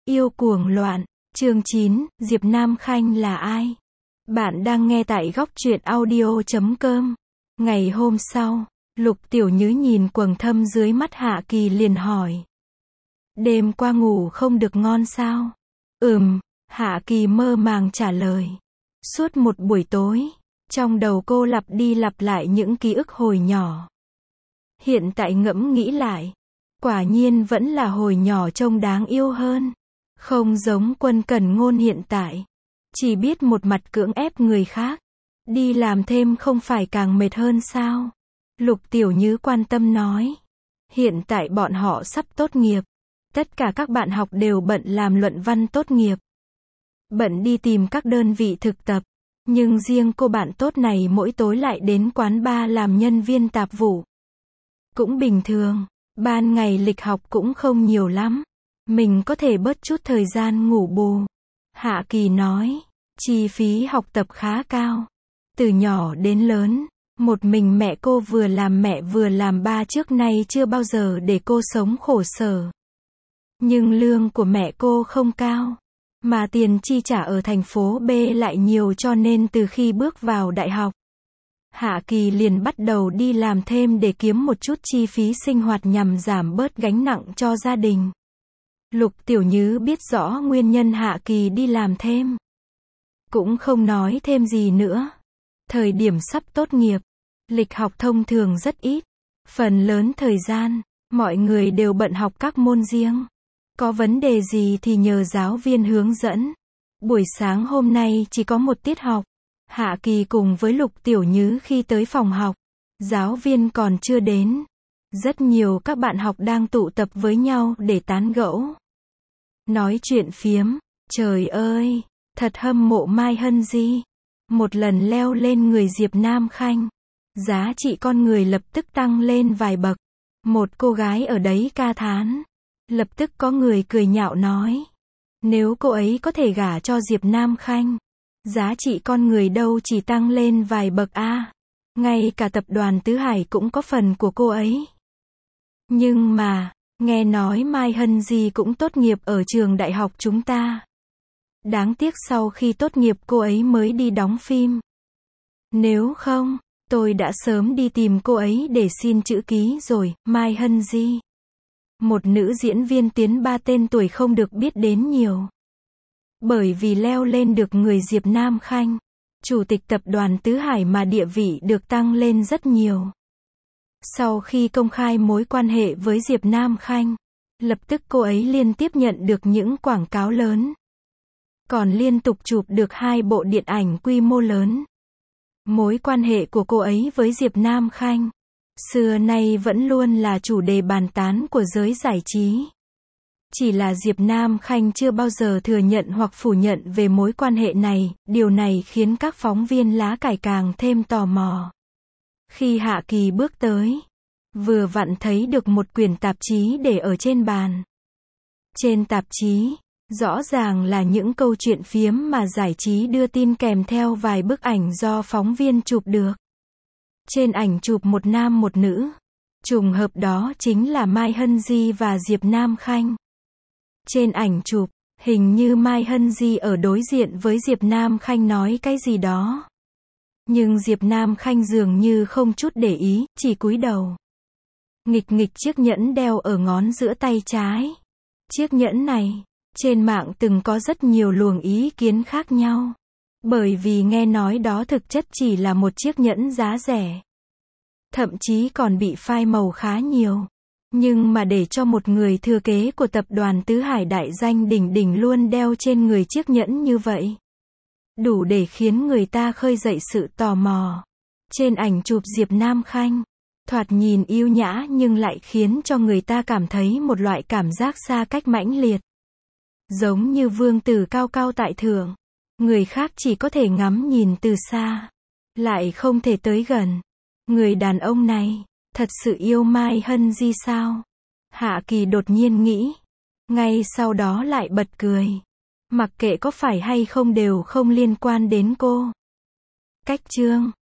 Yêu cuồng loạn, chương 9, Diệp Nam Khanh là ai? Bạn đang nghe tại góc truyện audio.com. Ngày hôm sau, Lục Tiểu Nhứ nhìn quầng thâm dưới mắt Hạ Kỳ liền hỏi. Đêm qua ngủ không được ngon sao? Hạ Kỳ mơ màng trả lời. Suốt một buổi tối, trong đầu cô lặp đi lặp lại những ký ức hồi nhỏ. Hiện tại ngẫm nghĩ lại, quả nhiên vẫn là hồi nhỏ trông đáng yêu hơn. Không giống Quân Cẩn Ngôn hiện tại, chỉ biết một mặt cưỡng ép người khác. Đi làm thêm không phải càng mệt hơn sao? Lục Tiểu Nhứ quan tâm nói. Hiện tại bọn họ sắp tốt nghiệp. Tất cả các bạn học đều bận làm luận văn tốt nghiệp. Bận đi tìm các đơn vị thực tập. Nhưng riêng cô bạn tốt này mỗi tối lại đến quán bar làm nhân viên tạp vụ. Cũng bình thường, ban ngày lịch học cũng không nhiều lắm. Mình có thể bớt chút thời gian ngủ bù. Hạ Kỳ nói, chi phí học tập khá cao. Từ nhỏ đến lớn, một mình mẹ cô vừa làm mẹ vừa làm ba trước nay chưa bao giờ để cô sống khổ sở. Nhưng lương của mẹ cô không cao, mà tiền chi trả ở thành phố B lại nhiều cho nên từ khi bước vào đại học, Hạ Kỳ liền bắt đầu đi làm thêm để kiếm một chút chi phí sinh hoạt nhằm giảm bớt gánh nặng cho gia đình. Lục Tiểu Nhứ biết rõ nguyên nhân Hạ Kỳ đi làm thêm. Cũng không nói thêm gì nữa. Thời điểm sắp tốt nghiệp, lịch học thông thường rất ít. Phần lớn thời gian, mọi người đều bận học các môn riêng. Có vấn đề gì thì nhờ giáo viên hướng dẫn. Buổi sáng hôm nay chỉ có một tiết học. Hạ Kỳ cùng với Lục Tiểu Nhứ khi tới phòng học, giáo viên còn chưa đến. Rất nhiều các bạn học đang tụ tập với nhau để tán gẫu. Nói chuyện phiếm, trời ơi, thật hâm mộ Mai Hân Di. Một lần leo lên người Diệp Nam Khanh, giá trị con người lập tức tăng lên vài bậc. Một cô gái ở đấy ca thán. Lập tức có người cười nhạo nói. Nếu cô ấy có thể gả cho Diệp Nam Khanh, giá trị con người đâu chỉ tăng lên vài bậc a. Ngay cả tập đoàn Tứ Hải cũng có phần của cô ấy. Nhưng mà, nghe nói Mai Hân Di cũng tốt nghiệp ở trường đại học chúng ta. Đáng tiếc sau khi tốt nghiệp cô ấy mới đi đóng phim. Nếu không, tôi đã sớm đi tìm cô ấy để xin chữ ký rồi. Mai Hân Di, một nữ diễn viên tiến 3 tên tuổi không được biết đến nhiều. Bởi vì leo lên được người Diệp Nam Khanh, chủ tịch tập đoàn Tứ Hải mà địa vị được tăng lên rất nhiều. Sau khi công khai mối quan hệ với Diệp Nam Khanh, lập tức cô ấy liên tiếp nhận được những quảng cáo lớn. Còn liên tục chụp được 2 bộ điện ảnh quy mô lớn. Mối quan hệ của cô ấy với Diệp Nam Khanh, xưa nay vẫn luôn là chủ đề bàn tán của giới giải trí. Chỉ là Diệp Nam Khanh chưa bao giờ thừa nhận hoặc phủ nhận về mối quan hệ này, điều này khiến các phóng viên lá cải càng thêm tò mò. Khi Hạ Kỳ bước tới, vừa vặn thấy được một quyển tạp chí để ở trên bàn. Trên tạp chí, rõ ràng là những câu chuyện phiếm mà giải trí đưa tin kèm theo vài bức ảnh do phóng viên chụp được. Trên ảnh chụp một nam một nữ. Trùng hợp đó chính là Mai Hân Di và Diệp Nam Khanh. Trên ảnh chụp, hình như Mai Hân Di ở đối diện với Diệp Nam Khanh nói cái gì đó. Nhưng Diệp Nam Khanh dường như không chút để ý, chỉ cúi đầu. Nghịch nghịch chiếc nhẫn đeo ở ngón giữa tay trái. Chiếc nhẫn này, trên mạng từng có rất nhiều luồng ý kiến khác nhau. Bởi vì nghe nói đó thực chất chỉ là một chiếc nhẫn giá rẻ. Thậm chí còn bị phai màu khá nhiều. Nhưng mà để cho một người thừa kế của tập đoàn Tứ Hải đại danh đỉnh đỉnh luôn đeo trên người chiếc nhẫn như vậy, đủ để khiến người ta khơi dậy sự tò mò. Trên ảnh chụp Diệp Nam Khanh, thoạt nhìn yêu nhã nhưng lại khiến cho người ta cảm thấy một loại cảm giác xa cách mãnh liệt. Giống như vương tử cao cao tại thượng. Người khác chỉ có thể ngắm nhìn từ xa, lại không thể tới gần. Người đàn ông này, thật sự yêu Mai Hân Di sao? Hạ Kỳ đột nhiên nghĩ. Ngay sau đó lại bật cười. Mặc kệ có phải hay không đều không liên quan đến cô. Cách chương